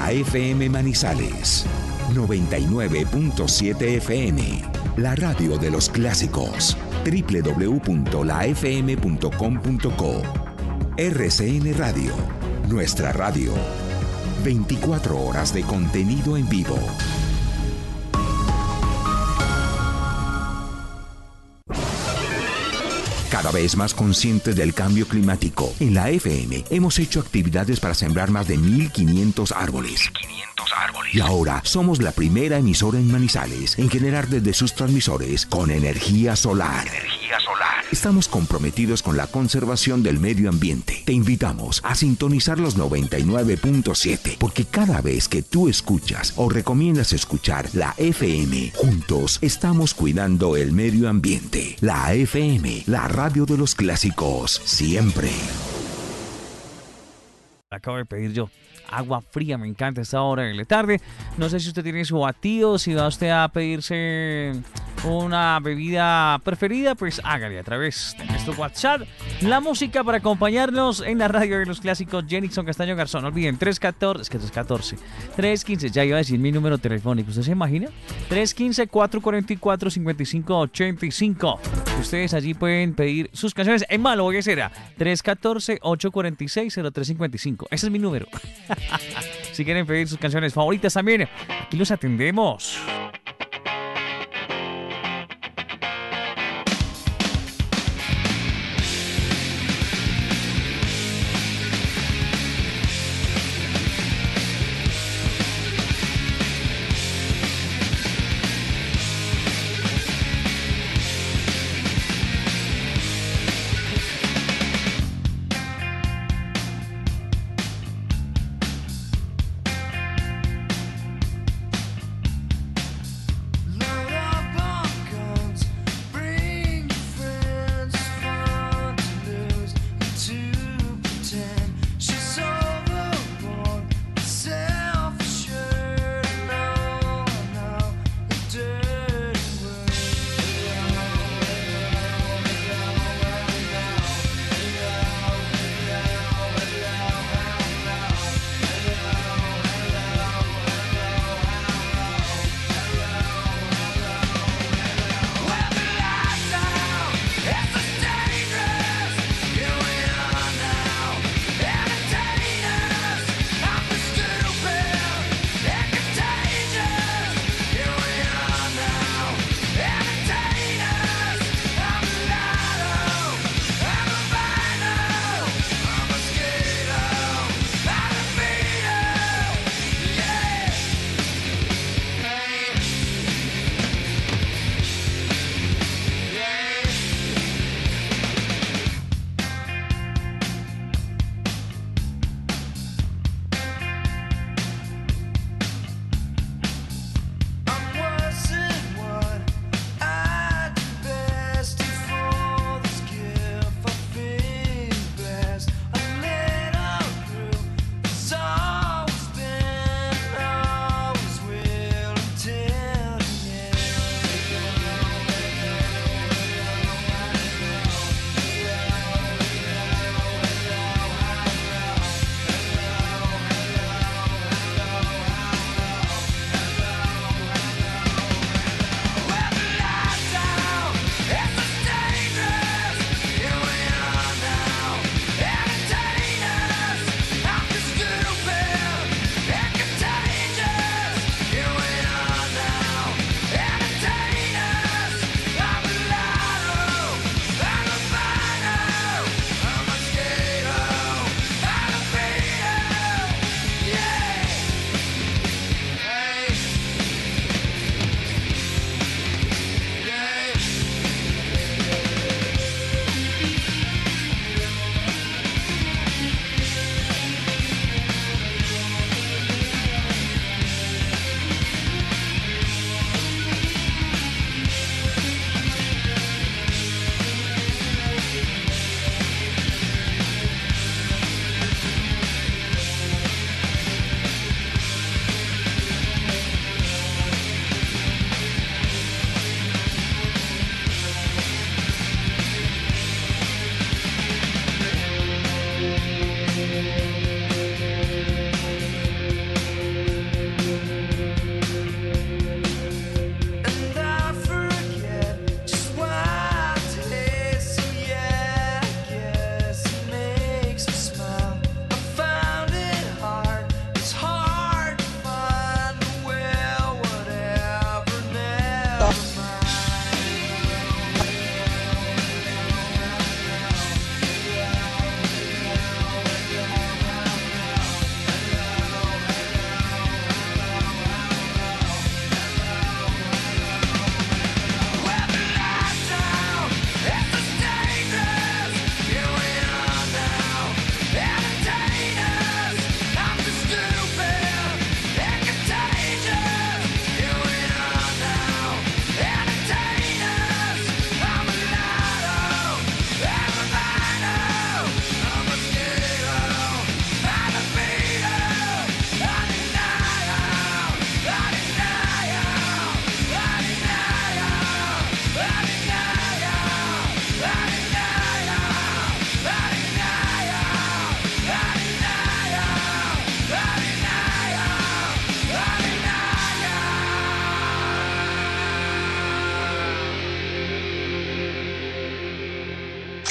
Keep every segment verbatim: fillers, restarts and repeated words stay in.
La F M Manizales, noventa y nueve punto siete F M. La radio de los clásicos. doble u doble u doble u punto la f m punto com punto co. R C N Radio, nuestra radio. veinticuatro horas de contenido en vivo. Cada vez más conscientes del cambio climático, en la F M hemos hecho actividades para sembrar más de mil quinientos árboles. Y ahora somos la primera emisora en Manizales en generar desde sus transmisores con energía solar. Energía solar. Estamos comprometidos con la conservación del medio ambiente. Te invitamos a sintonizar los noventa y nueve punto siete, porque cada vez que tú escuchas o recomiendas escuchar la F M, juntos estamos cuidando el medio ambiente. La F M, la radio de los clásicos, siempre. Acabo de pedir yo agua fría, me encanta esta hora de la tarde. No sé si usted tiene su batido, si va usted a pedirse una bebida preferida, pues hágale a través de nuestro WhatsApp. La música para acompañarnos en la radio de los clásicos. Jenixon Castaño Garzón. No olviden, tres catorce, es que es catorce, tres quince, ya iba a decir mi número telefónico, ¿usted se imagina? tres quince, cuatro cuatro cuatro, cinco cinco ocho cinco. Ustedes allí pueden pedir sus canciones. En malo, ¿qué será? tres catorce, ocho cuatro seis, cero tres cinco cinco. Ese es mi número. Si quieren pedir sus canciones favoritas también, aquí los atendemos.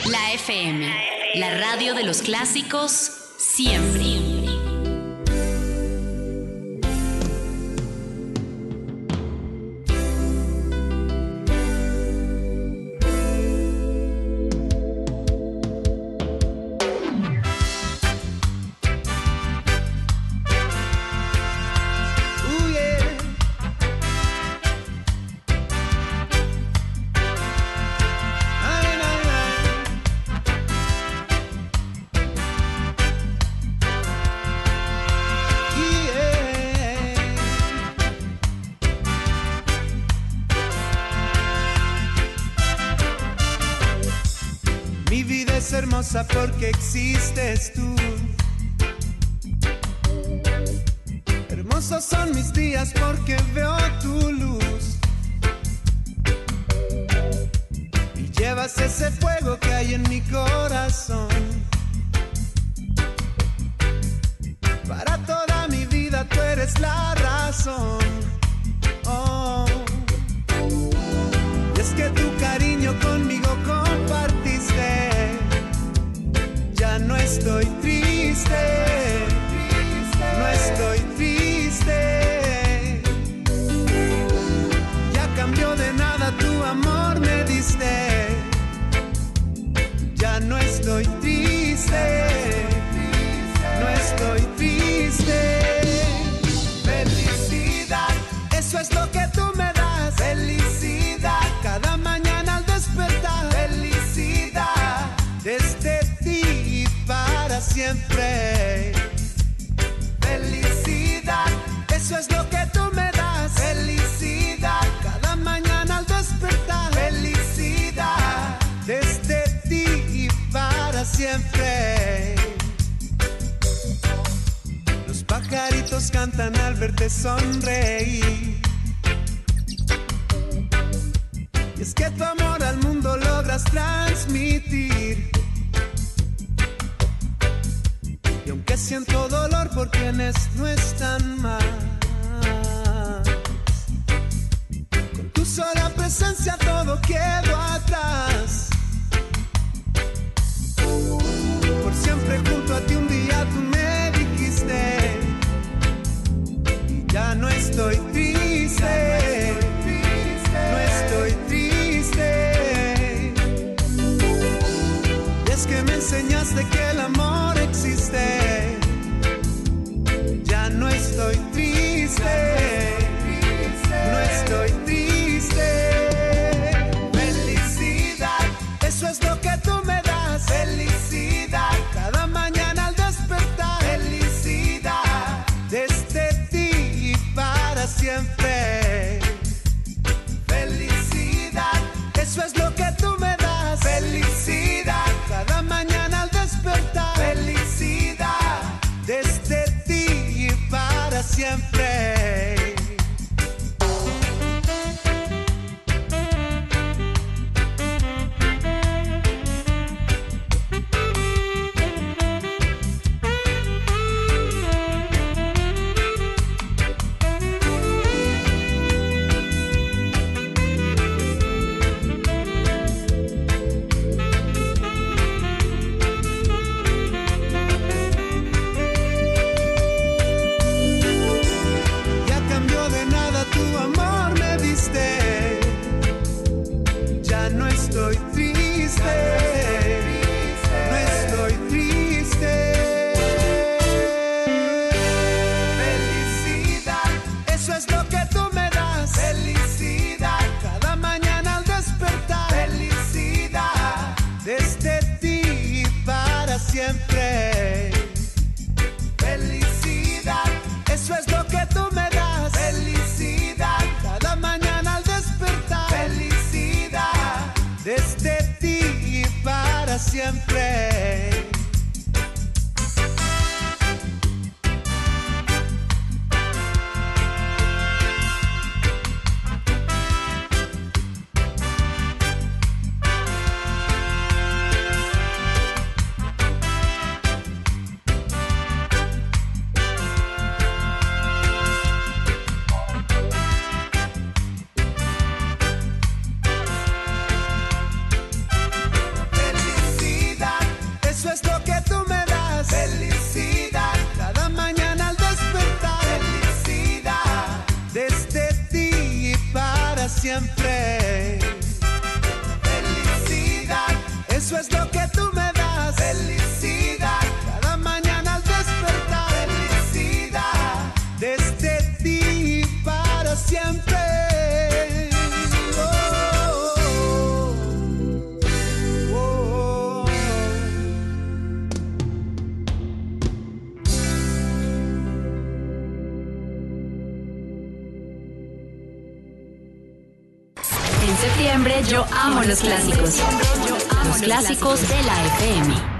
La F M, la radio de los clásicos, siempre. Porque existes tú. Hermosos son mis días porque veo tu luz y llevas ese fuego que hay en mi corazón. Para toda mi vida tú eres la razón. Oh. Y es que tu cariño conmigo compartiste. Ya no estoy triste, no estoy triste. Ya cambió de nada, tu amor me diste. Ya no estoy triste, no estoy triste. Felicidad, eso es lo que tú me das. Felicidad, cada mañana al despertar. Felicidad, desde ti para siempre. Felicidad, eso es lo que tú me das. Felicidad, cada mañana al despertar. Felicidad, desde ti para siempre. Los pajaritos cantan al verte sonreír. Y es que tu amor al mundo logras transmitir. Y aunque siento dolor por quienes no están más, con tu sola presencia todo quedó atrás. Por siempre junto a ti un día tú me dijiste. Y ya no estoy triste, no estoy triste. Y es que me enseñaste que el amor existe. Ya no estoy triste, no estoy triste. Felicidad, eso es lo que tú me das. Felicidad, cada mañana al despertar. Felicidad, desde ti para siempre. Felicidad, eso es lo que tú me das. Felicidad, cada mañana al despertar. Felicidad, desde ti para siempre. Siempre. Felicidad, eso es lo que tú me das. Felicidad, cada mañana al despertar. Felicidad, desde ti para siempre. Felicidad. Eso es lo que tú me das. Felicidad. Cada mañana al despertar. Felicidad. Desde ti para siempre. En septiembre yo amo los clásicos. Los clásicos de la F M.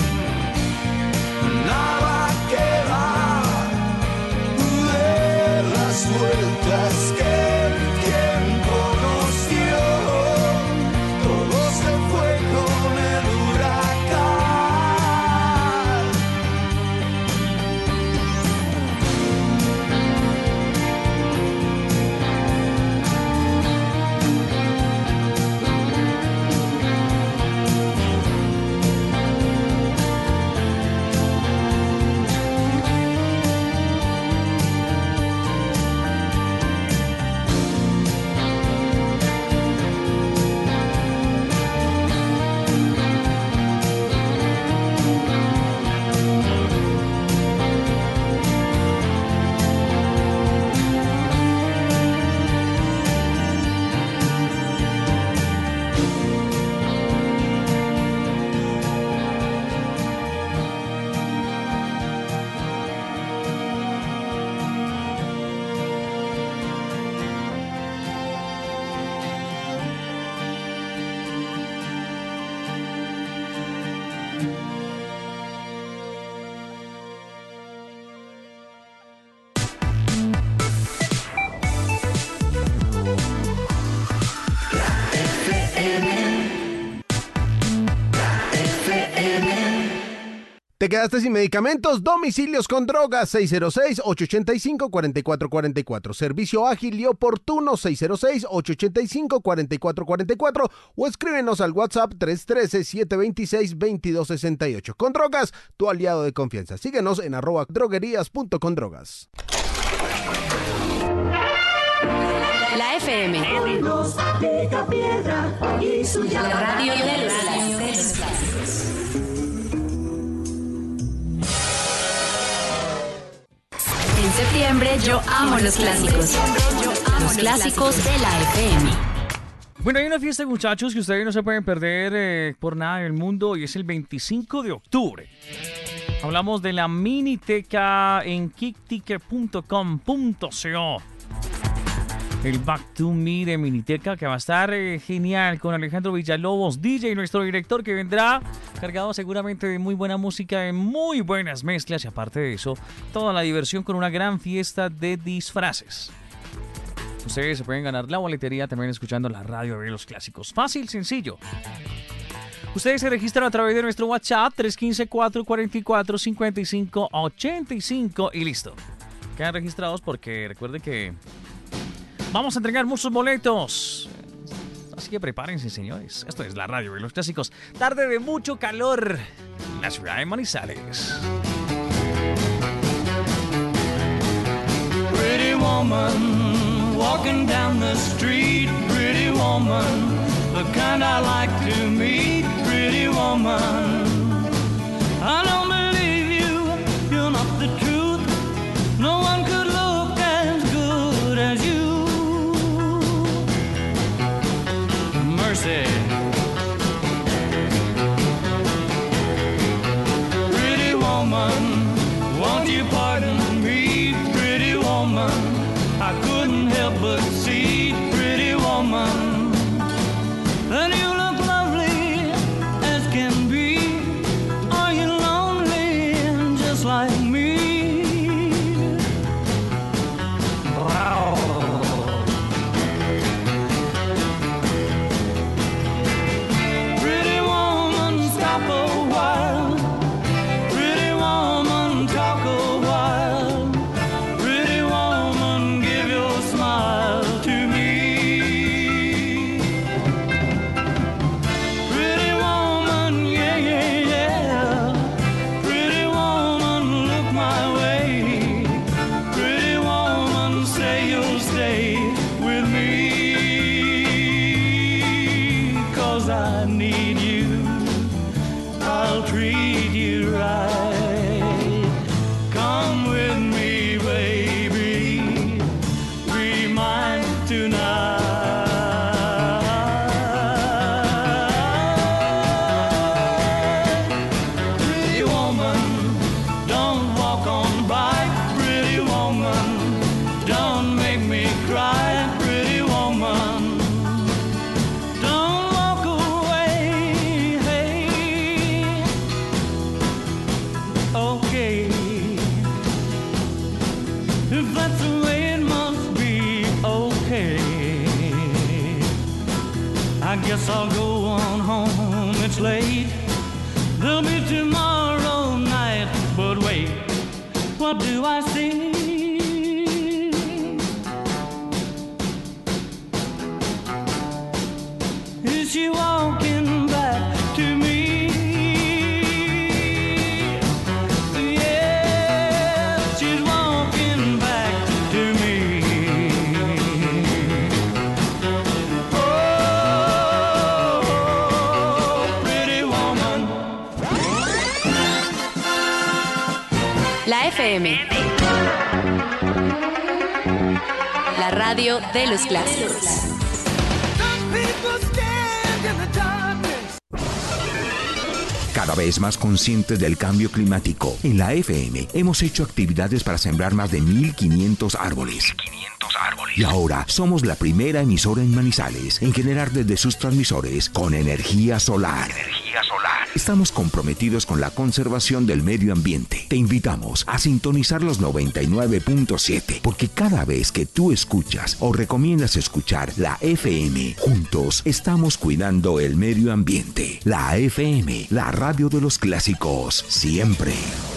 Nada queda quedaste sin medicamentos? Domicilios con Drogas, seis cero seis, ocho ocho cinco, cuatro cuatro cuatro cuatro. Servicio ágil y oportuno, seis cero seis, ocho ocho cinco, cuatro cuatro cuatro cuatro. O escríbenos al WhatsApp tres uno tres, siete dos seis, dos dos seis ocho. Con Drogas, tu aliado de confianza. Síguenos en arroba droguerías punto con drogas. La F M. La radio de los clásicos. En septiembre yo amo los clásicos. Los clásicos de la F M. Bueno, hay una fiesta, muchachos, que ustedes no se pueden perder eh, por nada del mundo, y es el veinticinco de octubre. Hablamos de la Miniteca en kick ticket punto com punto co. El Back to Me de Miniteca, que va a estar eh, genial, con Alejandro Villalobos, D J, nuestro director, que vendrá cargado seguramente de muy buena música, de muy buenas mezclas, y aparte de eso, toda la diversión con una gran fiesta de disfraces. Ustedes se pueden ganar la boletería también escuchando la radio de los clásicos. Fácil, sencillo. Ustedes se registran a través de nuestro WhatsApp tres uno cinco, cuatro cuatro cuatro, cinco cinco ocho cinco y listo. Quedan registrados porque recuerden que vamos a entregar muchos boletos. Así que prepárense, señores. Esto es la radio de los clásicos. Tarde de mucho calor en la ciudad de Manizales. Pretty woman, walking down the street. Pretty woman, the kind I like to meet. Pretty woman, I don't believe you, you're not the truth. No one could look as good as you. Mercy. Pretty woman, won't you pardon me? Pretty woman, I couldn't help but see. Pretty woman, and you look lovely as can be. Are you lonely just like me? Wow. Pretty woman, stop a while. Pretty woman, talk a while. Pretty woman, give your smile to me. Pretty woman, yeah, yeah, yeah. Pretty woman, look my way. Pretty woman, say you'll stay with me. 'Cause I need you, I'll treat you right. Come with me, baby, be mine tonight. Pretty woman, don't walk on by. Pretty woman, don't make me cry. Pretty woman, don't walk away. Hey, okay, if that's the way it must be, okay. I guess I'll go on home, it's late. There'll be tomorrow night, but wait, what do I see? Is she walking back to me? Yeah, she's walking back to me. Oh, pretty woman. La F M. La radio de los clásicos. Cada vez más conscientes del cambio climático, en la F M hemos hecho actividades para sembrar más de mil quinientos árboles. Y ahora somos la primera emisora en Manizales en generar desde sus transmisores con energía solar. Energía solar. Estamos comprometidos con la conservación del medio ambiente. Te invitamos a sintonizar los noventa y nueve punto siete, porque cada vez que tú escuchas o recomiendas escuchar la F M, juntos estamos cuidando el medio ambiente. La F M, la radio de los clásicos, siempre.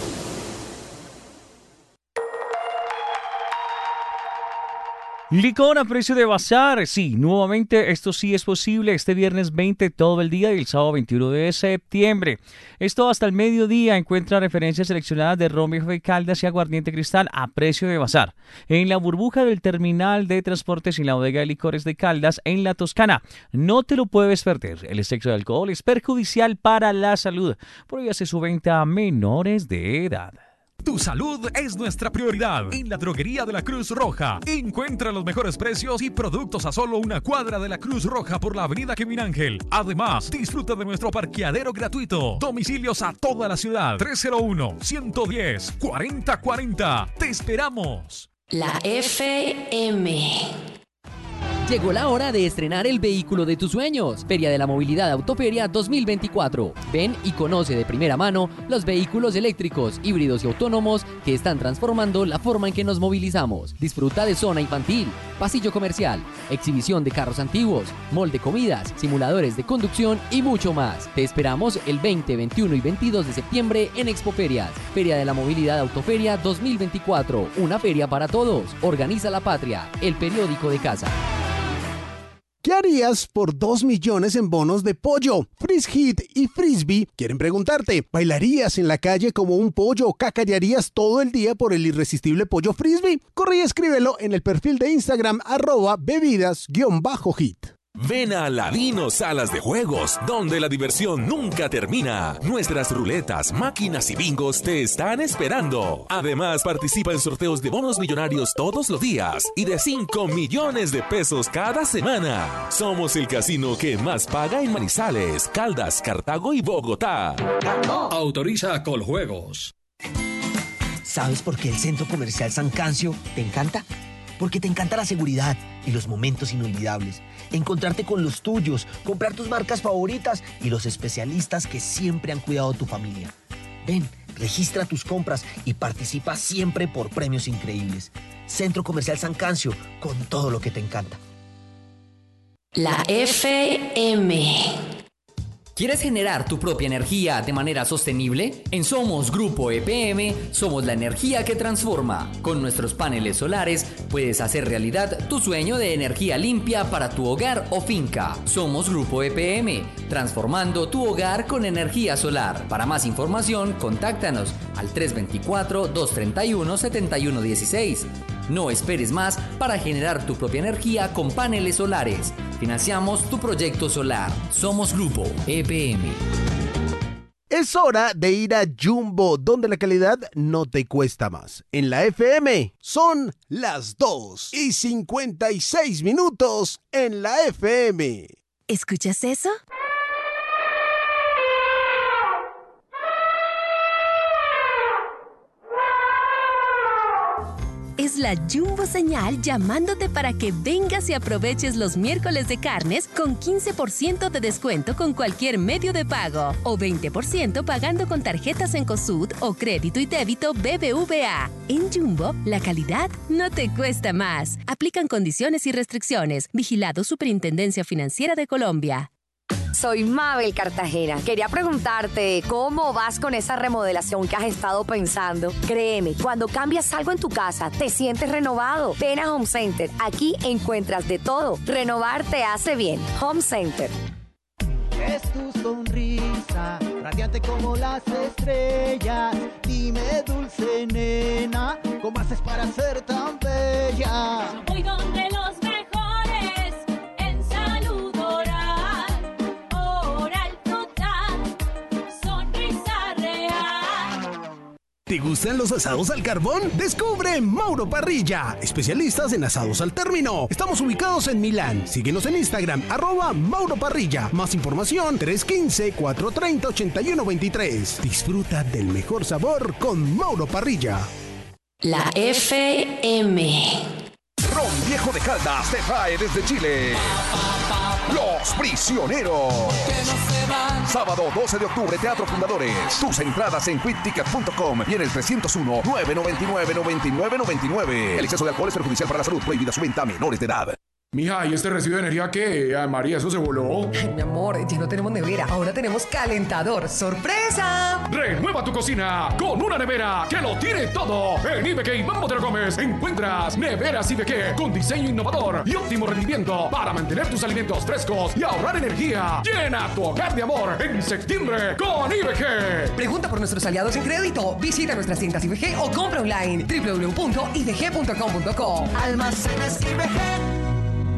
Licor a precio de bazar. Sí, nuevamente esto sí es posible este viernes veinte todo el día y el sábado veintiuno de septiembre. Esto hasta el mediodía. Encuentra referencias seleccionadas de ron viejo de Caldas y aguardiente cristal a precio de bazar en la burbuja del terminal de transportes y la bodega de licores de Caldas en la Toscana. No te lo puedes perder. El exceso de alcohol es perjudicial para la salud. Prohíbase su venta a menores de edad. Tu salud es nuestra prioridad. En la droguería de la Cruz Roja encuentra los mejores precios y productos a solo una cuadra de la Cruz Roja por la avenida Kevin Ángel. Además, disfruta de nuestro parqueadero gratuito. Domicilios a toda la ciudad. tres cero uno, uno uno cero, cuatro cero cuatro cero. ¡Te esperamos! La F M. Llegó la hora de estrenar el vehículo de tus sueños. Feria de la Movilidad Autoferia dos mil veinticuatro. Ven y conoce de primera mano los vehículos eléctricos, híbridos y autónomos que están transformando la forma en que nos movilizamos. Disfruta de zona infantil, pasillo comercial, exhibición de carros antiguos, mall de comidas, simuladores de conducción y mucho más. Te esperamos el veinte, veintiuno y veintidós de septiembre en Expoferias. Feria de la Movilidad Autoferia dos mil veinticuatro. Una feria para todos. Organiza La Patria, el periódico de casa. ¿Qué harías por dos millones en bonos de pollo? Freeze Hit y Frisbee quieren preguntarte, ¿bailarías en la calle como un pollo o cacarearías todo el día por el irresistible pollo Frisbee? Corre y escríbelo en el perfil de Instagram arroba bebidas-hit. Ven a Ladino Salas de Juegos, donde la diversión nunca termina. Nuestras ruletas, máquinas y bingos te están esperando. Además, participa en sorteos de bonos millonarios todos los días y de cinco millones de pesos cada semana. Somos el casino que más paga en Manizales, Caldas, Cartago y Bogotá. Autoriza Coljuegos. ¿Sabes por qué el Centro Comercial San Cancio te encanta? Porque te encanta la seguridad y los momentos inolvidables. Encontrarte con los tuyos, comprar tus marcas favoritas y los especialistas que siempre han cuidado de tu familia. Ven, registra tus compras y participa siempre por premios increíbles. Centro Comercial San Cancio, con todo lo que te encanta. La F M. ¿Quieres generar tu propia energía de manera sostenible? En Somos Grupo E P M somos la energía que transforma. Con nuestros paneles solares puedes hacer realidad tu sueño de energía limpia para tu hogar o finca. Somos Grupo E P M, transformando tu hogar con energía solar. Para más información, contáctanos al tres dos cuatro, dos tres uno, siete uno uno seis. No esperes más para generar tu propia energía con paneles solares. Financiamos tu proyecto solar. Somos Grupo E P M. Es hora de ir a Jumbo, donde la calidad no te cuesta más. En la F M son las dos y cincuenta y seis minutos en la F M. ¿Escuchas eso? Es la Jumbo Señal llamándote para que vengas y aproveches los miércoles de carnes con quince por ciento de descuento con cualquier medio de pago o veinte por ciento pagando con tarjetas Encosud o crédito y débito B B V A. En Jumbo, la calidad no te cuesta más. Aplican condiciones y restricciones. Vigilado Superintendencia Financiera de Colombia. Soy Mabel Cartagena. Quería preguntarte, ¿cómo vas con esa remodelación que has estado pensando? Créeme, cuando cambias algo en tu casa, te sientes renovado. Ven a Home Center. Aquí encuentras de todo. Renovar te hace bien. Home Center. Es tu sonrisa, radiante como las estrellas. Dime, dulce nena, ¿cómo haces para ser tan bella? Voy donde los mejores en salud oral. Oral Total, sonrisa real. ¿Te gustan los asados al carbón? Descubre Mauro Parrilla, especialistas en asados al término. Estamos ubicados en Milán. Síguenos en Instagram, arroba Mauro Parrilla. Más información, tres uno cinco, cuatro tres cero, ocho uno dos tres. Disfruta del mejor sabor con Mauro Parrilla. La F M. Ron Viejo de Caldas te trae desde Chile Los Prisioneros. Sábado doce de octubre, Teatro Fundadores. Tus entradas en quick ticket punto com y en el trescientos uno, nueve noventa y nueve, noventa y nueve noventa y nueve. El exceso de alcohol es perjudicial para la salud. Prohibida su venta a menores de edad. Mija, ¿y este recibo de energía qué? Ay, María, ¿eso se voló? Ay, mi amor, ya no tenemos nevera. Ahora tenemos calentador. ¡Sorpresa! Renueva tu cocina con una nevera que lo tiene todo. En Ibeque y Mambo Te Lo Comes encuentras neveras Ibeque con diseño innovador y óptimo rendimiento para mantener tus alimentos frescos y ahorrar energía. Llena tu hogar de amor en septiembre con Ibeque. Pregunta por nuestros aliados en crédito. Visita nuestras tiendas Ibeque o compra online doble u doble u doble u punto i b g punto com punto co. Almacenes Ibeque.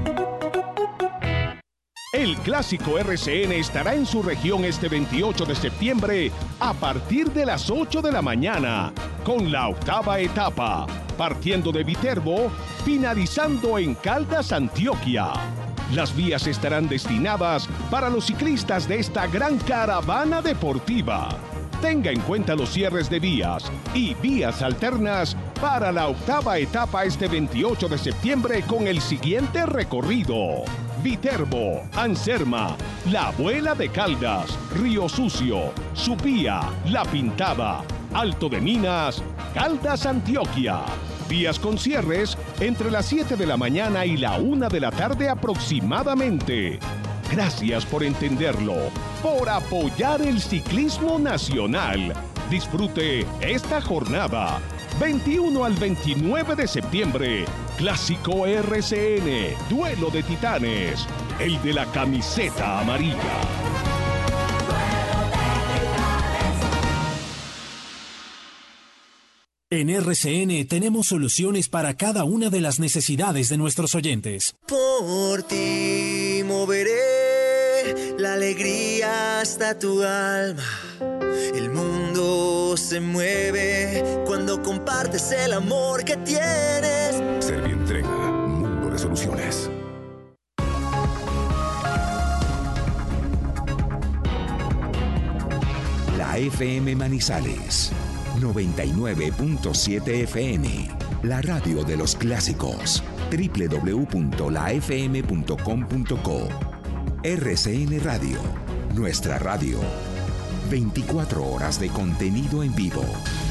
El Clásico R C N estará en su región este veintiocho de septiembre a partir de las ocho de la mañana, con la octava etapa, partiendo de Viterbo, finalizando en Caldas, Antioquia. Las vías estarán destinadas para los ciclistas de esta gran caravana deportiva. Tenga en cuenta los cierres de vías y vías alternas para la octava etapa este veintiocho de septiembre con el siguiente recorrido: Viterbo, Anserma, La Abuela de Caldas, Río Sucio, Supía, La Pintada, Alto de Minas, Caldas, Antioquia. Vías con cierres entre las siete de la mañana y la una de la tarde aproximadamente. Gracias por entenderlo, por apoyar el ciclismo nacional. Disfrute esta jornada. veintiuno al veintinueve de septiembre. Clásico R C N, Duelo de Titanes. El de la camiseta amarilla. En R C N tenemos soluciones para cada una de las necesidades de nuestros oyentes. Por ti moveré la alegría hasta tu alma. El mundo se mueve cuando compartes el amor que tienes. Servientrega, mundo de soluciones. La F M Manizales noventa y nueve punto siete F M, la radio de los clásicos. doble u doble u doble u punto la f m punto com punto co. R C N Radio, nuestra radio. veinticuatro horas de contenido en vivo.